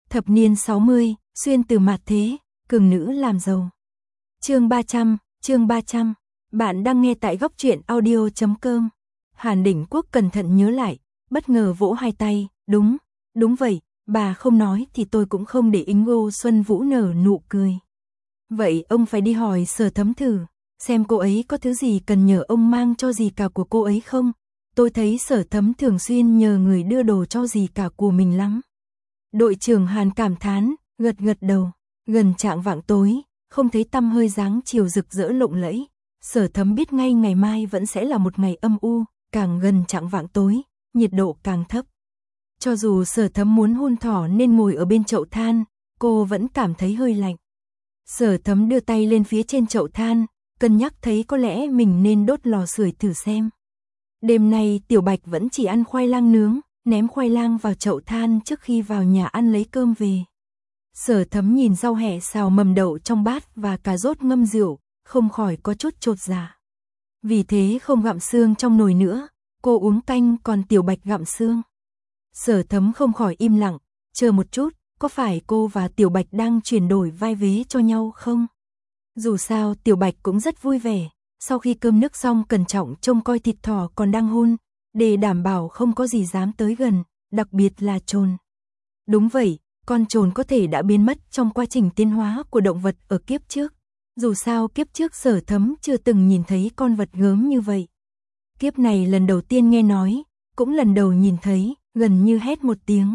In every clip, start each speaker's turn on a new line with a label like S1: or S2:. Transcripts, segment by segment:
S1: Thập niên 60, xuyên từ mạt thế, cường nữ làm giàu. Chương 300, bạn đang nghe tại góc truyện audio.com. Hàn Đỉnh Quốc cẩn thận nhớ lại, bất ngờ vỗ hai tay, đúng vậy, bà không nói thì tôi cũng không để ý. Ngô Xuân Vũ nở nụ cười. Vậy ông phải đi hỏi Sở Thấm thử, xem cô ấy có thứ gì cần nhờ ông mang cho dì cả của cô ấy không? Tôi thấy Sở Thấm thường xuyên nhờ người đưa đồ cho dì cả của mình lắm. Đội trưởng Hàn cảm thán, gật đầu. Gần chạng vạng tối, không thấy tăm hơi dáng chiều rực rỡ lộng lẫy. Sở Thấm biết ngay ngày mai vẫn sẽ là một ngày âm u, càng gần chạng vạng tối, nhiệt độ càng thấp. Cho dù Sở Thấm muốn hun thỏ nên ngồi ở bên chậu than, cô vẫn cảm thấy hơi lạnh. Sở Thấm đưa tay lên phía trên chậu than, cân nhắc thấy có lẽ mình nên đốt lò sưởi thử xem. Đêm nay Tiểu Bạch vẫn chỉ ăn khoai lang nướng, ném khoai lang vào chậu than trước khi vào nhà ăn lấy cơm về. Sở Thấm nhìn rau hẹ xào mầm đậu trong bát và cà rốt ngâm rượu, không khỏi có chút chột dạ. Vì thế không gặm xương trong nồi nữa, cô uống canh còn Tiểu Bạch gặm xương. Sở Thấm không khỏi im lặng, chờ một chút, có phải cô và Tiểu Bạch đang chuyển đổi vai vế cho nhau không? Dù sao Tiểu Bạch cũng rất vui vẻ, sau khi cơm nước xong cẩn trọng trông coi thịt thỏ còn đang hun, để đảm bảo không có gì dám tới gần, đặc biệt là trồn. Đúng vậy, con trồn có thể đã biến mất trong quá trình tiến hóa của động vật ở kiếp trước. Dù sao kiếp trước Sở Thấm chưa từng nhìn thấy con vật gớm như vậy. Kiếp này lần đầu tiên nghe nói, cũng lần đầu nhìn thấy, gần như hét một tiếng.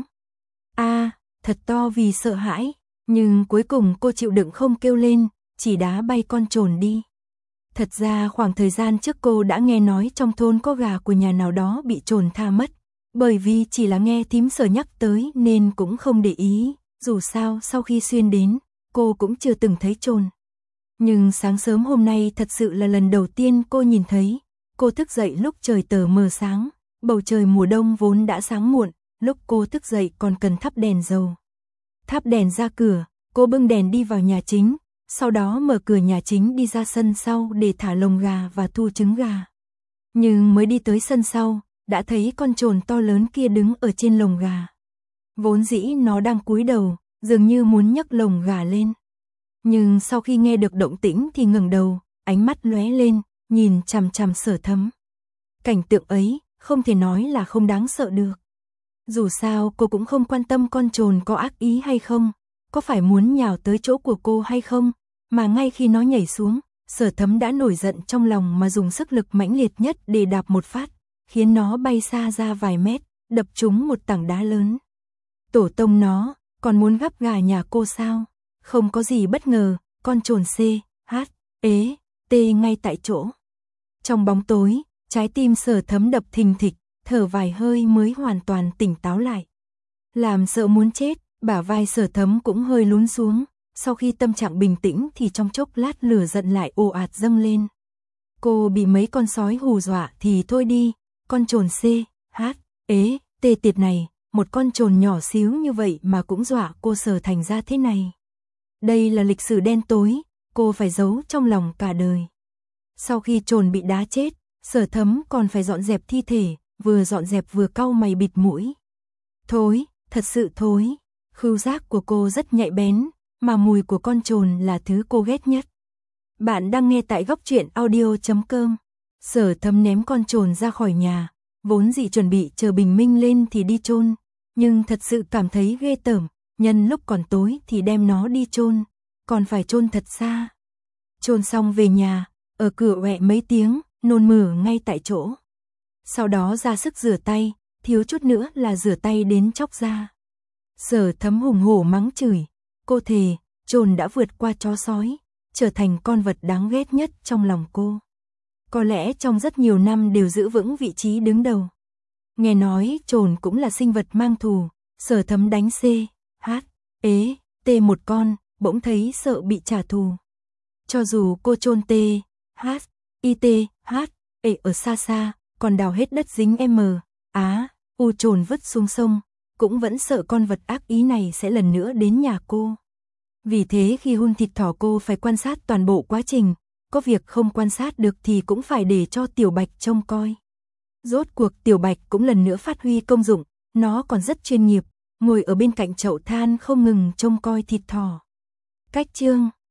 S1: Thật to vì sợ hãi, nhưng cuối cùng cô chịu đựng không kêu lên, chỉ đá bay con trồn đi. Thật ra khoảng thời gian trước cô đã nghe nói trong thôn có gà của nhà nào đó bị trồn tha mất, bởi vì chỉ là nghe thím Sở nhắc tới nên cũng không để ý, dù sao sau khi xuyên đến, cô cũng chưa từng thấy trồn. Nhưng sáng sớm hôm nay thật sự là lần đầu tiên cô nhìn thấy. Cô thức dậy lúc trời tờ mờ sáng, bầu trời mùa đông vốn đã sáng muộn, lúc cô thức dậy còn cần thắp đèn dầu. Thắp đèn ra cửa, cô bưng đèn đi vào nhà chính, sau đó mở cửa nhà chính đi ra sân sau để thả lồng gà và thu trứng gà. Nhưng mới đi tới sân sau, đã thấy con trồn to lớn kia đứng ở trên lồng gà. Vốn dĩ nó đang cúi đầu, dường như muốn nhấc lồng gà lên. Nhưng sau khi nghe được động tĩnh thì ngẩng đầu, ánh mắt lóe lên, nhìn chằm chằm Sở Thấm. Cảnh tượng ấy, không thể nói là không đáng sợ được. Dù sao cô cũng không quan tâm con trồn có ác ý hay không, có phải muốn nhào tới chỗ của cô hay không, mà ngay khi nó nhảy xuống, Sở Thấm đã nổi giận trong lòng mà dùng sức lực mãnh liệt nhất để đạp một phát, khiến nó bay xa ra vài mét, đập trúng một tảng đá lớn. Tổ tông nó, còn muốn gắp gà nhà cô sao? Không có gì bất ngờ, con trồn tê ngay tại chỗ. Trong bóng tối, trái tim Sở Thấm đập thình thịch, thở vài hơi mới hoàn toàn tỉnh táo lại. Làm sợ muốn chết, bả vai Sở Thấm cũng hơi lún xuống, sau khi tâm trạng bình tĩnh thì trong chốc lát lửa giận lại ồ ạt dâng lên. Cô bị mấy con sói hù dọa thì thôi đi, con trồn tê tiệt này, một con trồn nhỏ xíu như vậy mà cũng dọa cô Sở thành ra thế này. Đây là lịch sử đen tối, cô phải giấu trong lòng cả đời. Sau khi trồn bị đá chết, Sở Thấm còn phải dọn dẹp thi thể, vừa dọn dẹp vừa cau mày bịt mũi. Thối, thật sự thối. Khứu giác của cô rất nhạy bén, mà mùi của con trồn là thứ cô ghét nhất. Bạn đang nghe tại góc truyện audio.com. Sở Thấm ném con trồn ra khỏi nhà, vốn dĩ chuẩn bị chờ bình minh lên thì đi chôn, nhưng thật sự cảm thấy ghê tởm, nhân lúc còn tối thì đem nó đi chôn, còn phải chôn thật xa. Chôn xong về nhà, ở cửa ọe mấy tiếng, nôn mửa ngay tại chỗ. Sau đó ra sức rửa tay, thiếu chút nữa là rửa tay đến chóc da. Sở Thấm hùng hổ mắng chửi, cô thề, trồn đã vượt qua chó sói, trở thành con vật đáng ghét nhất trong lòng cô. Có lẽ trong rất nhiều năm đều giữ vững vị trí đứng đầu. Nghe nói trồn cũng là sinh vật mang thù, Sở Thấm đánh một con, bỗng thấy sợ bị trả thù. Cho dù cô chôn ở xa xa, còn đào hết đất dính trồn vứt xuống sông, cũng vẫn sợ con vật ác ý này sẽ lần nữa đến nhà cô. Vì thế khi hun thịt thỏ cô phải quan sát toàn bộ quá trình, có việc không quan sát được thì cũng phải để cho Tiểu Bạch trông coi. Rốt cuộc Tiểu Bạch cũng lần nữa phát huy công dụng, nó còn rất chuyên nghiệp, ngồi ở bên cạnh chậu than không ngừng trông coi thịt thỏ. Cách chương